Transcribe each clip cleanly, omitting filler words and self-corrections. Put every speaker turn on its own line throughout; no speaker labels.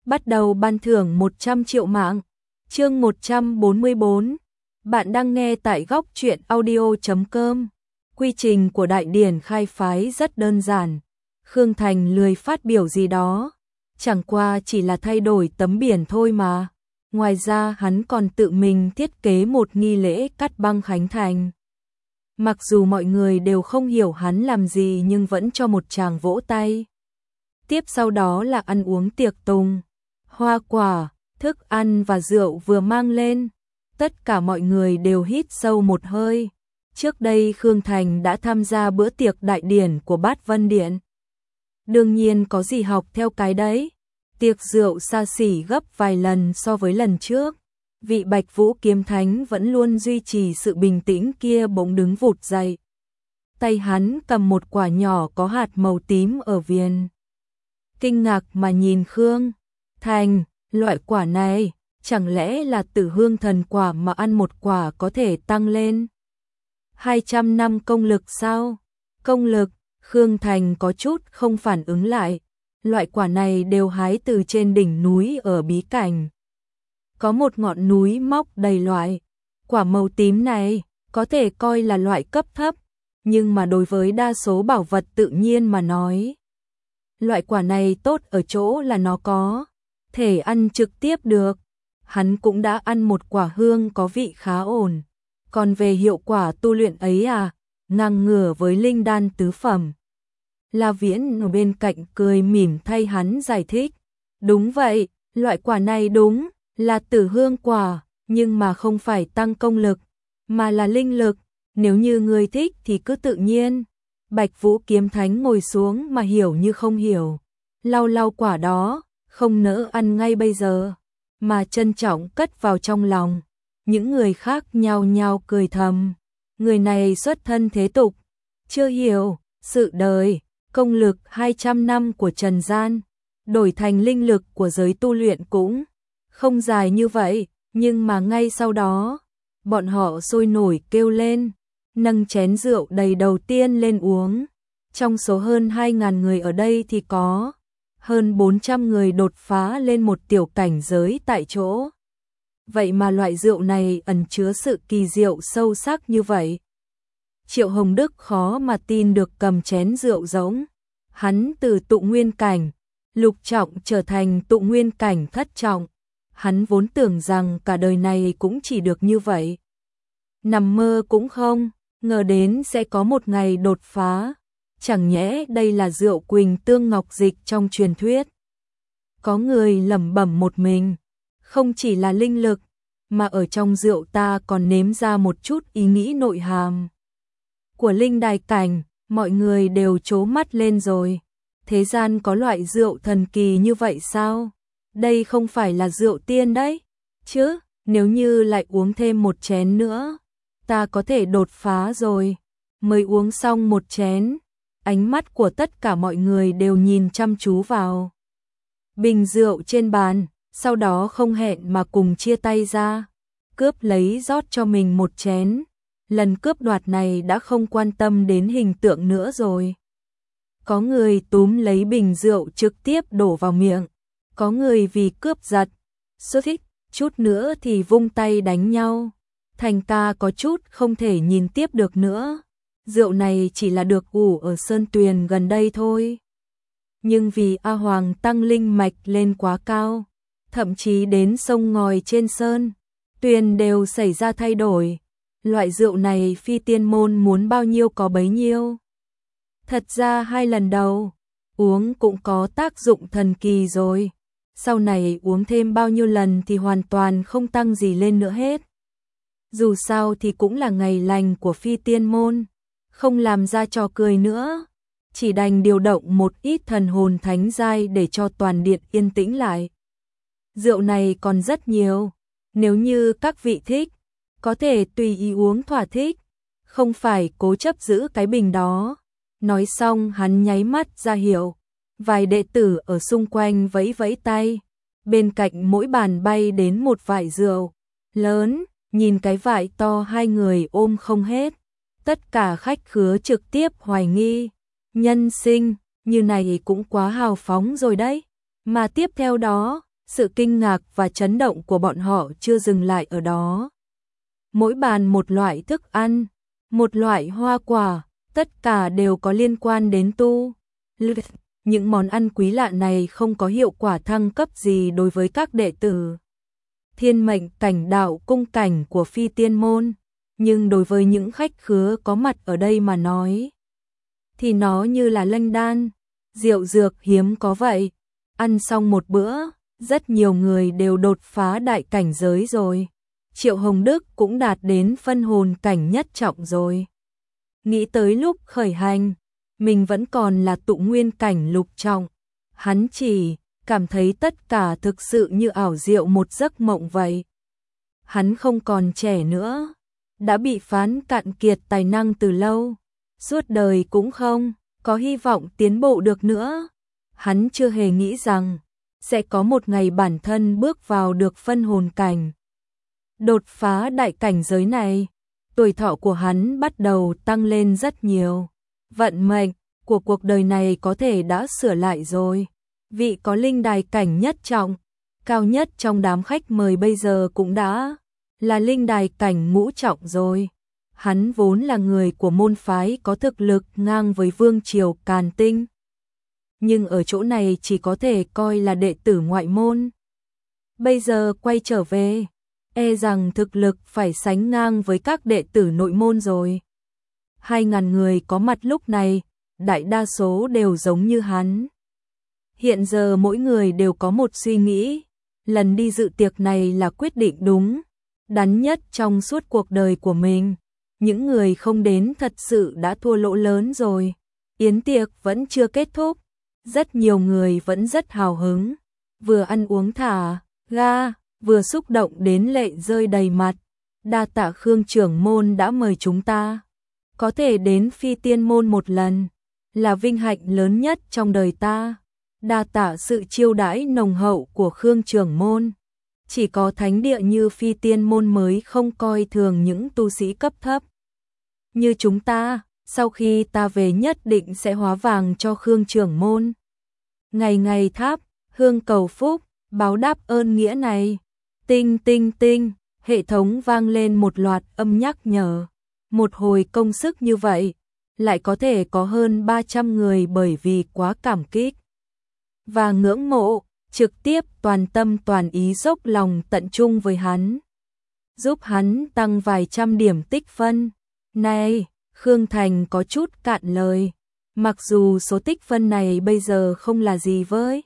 bắt đầu ban thưởng 100 triệu mạng. Chương 144. Bạn đang nghe tại góc truyện audio.com. Quy trình của đại điển khai phái rất đơn giản. Khương Thành lười phát biểu gì đó, chẳng qua chỉ là thay đổi tấm biển thôi mà. Ngoài ra hắn còn tự mình thiết kế một nghi lễ cắt băng khánh thành. Mặc dù mọi người đều không hiểu hắn làm gì nhưng vẫn cho một tràng vỗ tay. Tiếp sau đó là ăn uống tiệc tùng, hoa quả, thức ăn và rượu vừa mang lên. Tất cả mọi người đều hít sâu một hơi. Trước đây Khương Thành đã tham gia bữa tiệc đại điển của Bát Vân Điện. Đương nhiên có gì học theo cái đấy. Tiệc rượu xa xỉ gấp vài lần so với lần trước. Vị Bạch Vũ Kiếm Thánh vẫn luôn duy trì sự bình tĩnh kia bỗng đứng vụt dậy. Tay hắn cầm một quả nhỏ có hạt màu tím ở viền. Kinh ngạc mà nhìn Khương Thành, loại quả này, chẳng lẽ là Tử Hương thần quả mà ăn một quả có thể tăng lên 200 năm công lực sao? Công lực, Khương Thành có chút không phản ứng lại. Loại quả này đều hái từ trên đỉnh núi ở bí cảnh. Có một ngọn núi mọc đầy loại quả màu tím này, có thể coi là loại cấp thấp, nhưng mà đối với đa số bảo vật tự nhiên mà nói, loại quả này tốt ở chỗ là nó có thể ăn trực tiếp được. Hắn cũng đã ăn một quả hương có vị khá ổn. Còn về hiệu quả tu luyện ấy à, ngang ngửa với linh đan tứ phẩm. La Viễn ở bên cạnh cười mỉm thay hắn giải thích. Đúng vậy, loại quả này đúng là tử hương quả, nhưng mà không phải tăng công lực, mà là linh lực. Nếu như người thích thì cứ tự nhiên. Bạch Vũ Kiếm Thánh ngồi xuống mà hiểu như không hiểu. Lau lau quả đó, không nỡ ăn ngay bây giờ, mà trân trọng cất vào trong lòng. Những người khác nhao nhao cười thầm. Người này xuất thân thế tục, chưa hiểu sự đời, công lực 200 năm của trần gian, đổi thành linh lực của giới tu luyện cũng không dài như vậy, nhưng mà ngay sau đó, bọn họ sôi nổi kêu lên, nâng chén rượu đầy đầu tiên lên uống. Trong số hơn 2.000 người ở đây thì có hơn 400 người đột phá lên một tiểu cảnh giới tại chỗ. Vậy mà loại rượu này ẩn chứa sự kỳ diệu sâu sắc như vậy. Triệu Hồng Đức khó mà tin được cầm chén rượu rỗng. Hắn từ tụ nguyên cảnh, lục trọng trở thành tụ nguyên cảnh thất trọng. Hắn vốn tưởng rằng cả đời này cũng chỉ được như vậy. Nằm mơ cũng không, ngờ đến sẽ có một ngày đột phá. Chẳng nhẽ đây là rượu Quỳnh Tương Ngọc Dịch trong truyền thuyết. Có người lẩm bẩm một mình. Không chỉ là linh lực, mà ở trong rượu ta còn nếm ra một chút ý nghĩ nội hàm của linh đài cảnh. Mọi người đều trố mắt lên rồi. Thế gian có loại rượu thần kỳ như vậy sao? Đây không phải là rượu tiên đấy chứ, nếu như lại uống thêm một chén nữa, ta có thể đột phá rồi. Mới uống xong một chén, ánh mắt của tất cả mọi người đều nhìn chăm chú vào bình rượu trên bàn, sau đó không hẹn mà cùng chia tay ra, cướp lấy rót cho mình một chén. Lần cướp đoạt này đã không quan tâm đến hình tượng nữa rồi. Có người túm lấy bình rượu trực tiếp đổ vào miệng, có người vì cướp giật, xuất thích, chút nữa thì vung tay đánh nhau. Thành ca có chút không thể nhìn tiếp được nữa. Rượu này chỉ là được ủ ở sơn tuyền gần đây thôi. Nhưng vì A Hoàng tăng linh mạch lên quá cao, thậm chí đến sông ngòi trên sơn tuyền đều xảy ra thay đổi. Loại rượu này phi tiên môn muốn bao nhiêu có bấy nhiêu. Thật ra 2 lần đầu uống cũng có tác dụng thần kỳ rồi. Sau này uống thêm bao nhiêu lần thì hoàn toàn không tăng gì lên nữa hết. Dù sao thì cũng là ngày lành của phi tiên môn, không làm ra trò cười nữa, chỉ đành điều động một ít thần hồn thánh giai để cho toàn điện yên tĩnh lại. Rượu này còn rất nhiều, nếu như các vị thích, có thể tùy ý uống thỏa thích, không phải cố chấp giữ cái bình đó. Nói xong hắn nháy mắt ra hiệu, vài đệ tử ở xung quanh vẫy vẫy tay, bên cạnh mỗi bàn bay đến một vại rượu lớn, nhìn cái vại to 2 người ôm không hết. Tất cả khách khứa trực tiếp hoài nghi, nhân sinh như này cũng quá hào phóng rồi đấy. Mà tiếp theo đó, Sự kinh ngạc và chấn động của bọn họ chưa dừng lại ở đó. Mỗi bàn một loại thức ăn, một loại hoa quả, tất cả đều có liên quan đến tu. Những món ăn quý lạ này không có hiệu quả thăng cấp gì đối với các đệ tử Thiên Mệnh Cảnh Đạo Cung cảnh của Phi Tiên môn, nhưng đối với những khách khứa có mặt ở đây mà nói, thì nó như là lanh đan, rượu dược hiếm có vậy. Ăn xong một bữa, rất nhiều người đều đột phá đại cảnh giới rồi. Triệu Hồng Đức cũng đạt đến phân hồn cảnh nhất trọng rồi. Nghĩ tới lúc khởi hành, mình vẫn còn là tụ nguyên cảnh lục trọng. Hắn chỉ cảm thấy tất cả thực sự như ảo diệu một giấc mộng vậy. Hắn không còn trẻ nữa, đã bị phán cạn kiệt tài năng từ lâu, suốt đời cũng không có hy vọng tiến bộ được nữa. Hắn chưa hề nghĩ rằng sẽ có một ngày bản thân bước vào được phân hồn cảnh. Đột phá đại cảnh giới này, tuổi thọ của hắn bắt đầu tăng lên rất nhiều. Vận mệnh của cuộc đời này có thể đã sửa lại rồi. Vị có linh đài cảnh nhất trọng, cao nhất trong đám khách mời bây giờ cũng đã là linh đài cảnh ngũ trọng rồi. Hắn vốn là người của môn phái có thực lực ngang với vương triều Càn Tinh, nhưng ở chỗ này chỉ có thể coi là đệ tử ngoại môn. Bây giờ quay trở về, e rằng thực lực phải sánh ngang với các đệ tử nội môn rồi. 2.000 người có mặt lúc này, đại đa số đều giống như hắn. Hiện giờ mỗi người đều có một suy nghĩ, lần đi dự tiệc này là quyết định đúng, đắn nhất trong suốt cuộc đời của mình. Những người không đến thật sự đã thua lỗ lớn rồi. Yến tiệc vẫn chưa kết thúc, rất nhiều người vẫn rất hào hứng, vừa ăn uống thả ga, vừa xúc động đến lệ rơi đầy mặt. Đa tạ Khương trưởng môn đã mời chúng ta, có thể đến Phi Tiên môn một lần là vinh hạnh lớn nhất trong đời ta. Đa tạ sự chiêu đãi nồng hậu của Khương trưởng môn. Chỉ có thánh địa như Phi Tiên môn mới không coi thường những tu sĩ cấp thấp như chúng ta. Sau khi ta về nhất định sẽ hóa vàng cho Khương trưởng môn. Ngày ngày tháp hương cầu phúc, báo đáp ơn nghĩa này. Tinh tinh tinh, hệ thống vang lên một loạt âm nhắc nhở. Một hồi công sức như vậy, lại có thể có hơn 300 người bởi vì quá cảm kích và ngưỡng mộ, trực tiếp toàn tâm toàn ý dốc lòng tận trung với hắn, giúp hắn tăng vài trăm điểm tích phân. Này, Khương Thành có chút cạn lời, mặc dù số tích phân này bây giờ không là gì với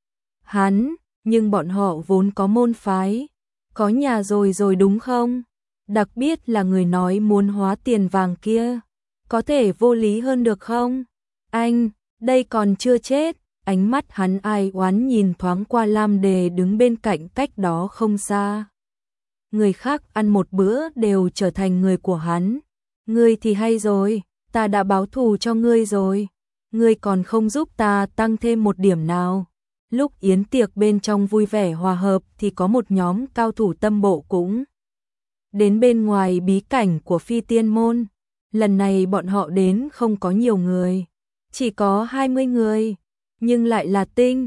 hắn, nhưng bọn họ vốn có môn phái, có nhà rồi đúng không? Đặc biệt là người nói muốn hóa tiền vàng kia, có thể vô lý hơn được không? Anh, đây còn chưa chết. Ánh mắt hắn ai oán nhìn thoáng qua Lam Đề đứng bên cạnh cách đó không xa. Người khác ăn một bữa đều trở thành người của hắn. Ngươi thì hay rồi, ta đã báo thù cho ngươi rồi. Ngươi còn không giúp ta tăng thêm một điểm nào. Lúc yến tiệc bên trong vui vẻ hòa hợp thì có một nhóm cao thủ tâm bộ cũng đến bên ngoài bí cảnh của Phi Tiên môn. Lần này bọn họ đến không có nhiều người, chỉ có 20 người. Nhưng lại là tinh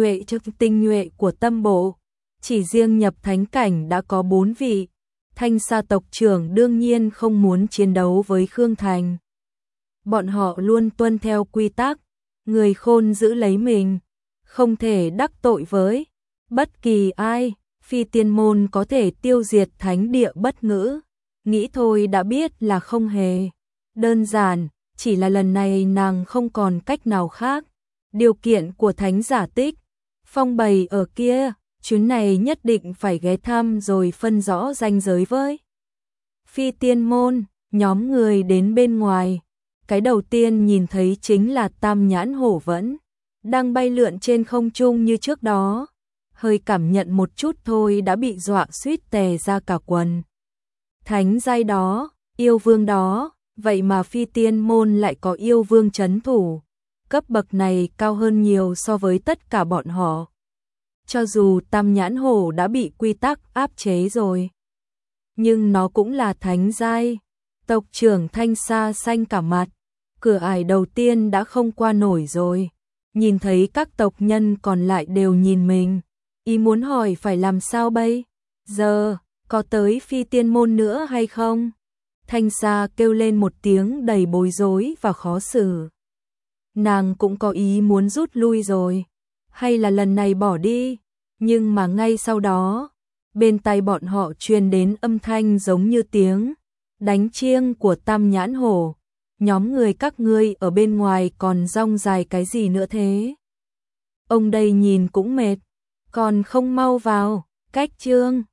nhuệ của tâm bộ. Chỉ riêng nhập thánh cảnh đã có 4 vị. Thanh Sa tộc trưởng đương nhiên không muốn chiến đấu với Khương Thành. Bọn họ luôn tuân theo quy tắc, người khôn giữ lấy mình, không thể đắc tội với bất kỳ ai. Phi Tiên môn có thể tiêu diệt thánh địa bất ngữ, nghĩ thôi đã biết là không hề đơn giản, chỉ là lần này nàng không còn cách nào khác. Điều kiện của thánh giả Tích Phong bày ở kia, chuyến này nhất định phải ghé thăm rồi phân rõ ranh giới với Phi Tiên môn. Nhóm người đến bên ngoài, cái đầu tiên nhìn thấy chính là Tam Nhãn Hổ vẫn đang bay lượn trên không trung như trước đó, hơi cảm nhận một chút thôi đã bị dọa suýt tè ra cả quần. Thánh giai đó, yêu vương đó, vậy mà Phi Tiên môn lại có yêu vương trấn thủ. Cấp bậc này cao hơn nhiều so với tất cả bọn họ. Cho dù Tam Nhãn Hổ đã bị quy tắc áp chế rồi, nhưng nó cũng là thánh giai. Tộc trưởng Thanh Sa xanh cả mặt, cửa ải đầu tiên đã không qua nổi rồi. Nhìn thấy các tộc nhân còn lại đều nhìn mình, ý muốn hỏi phải làm sao bây giờ, có tới phi tiên môn nữa hay không? Thanh Sa kêu lên một tiếng đầy bối rối và khó xử. Nàng cũng có ý muốn rút lui rồi, hay là lần này bỏ đi, nhưng mà ngay sau đó, bên tai bọn họ truyền đến âm thanh giống như tiếng đánh chiêng của Tam Nhãn Hổ. Nhóm người các ngươi ở bên ngoài còn rong dài cái gì nữa thế? Ông đây nhìn cũng mệt, còn không mau vào, cách trương.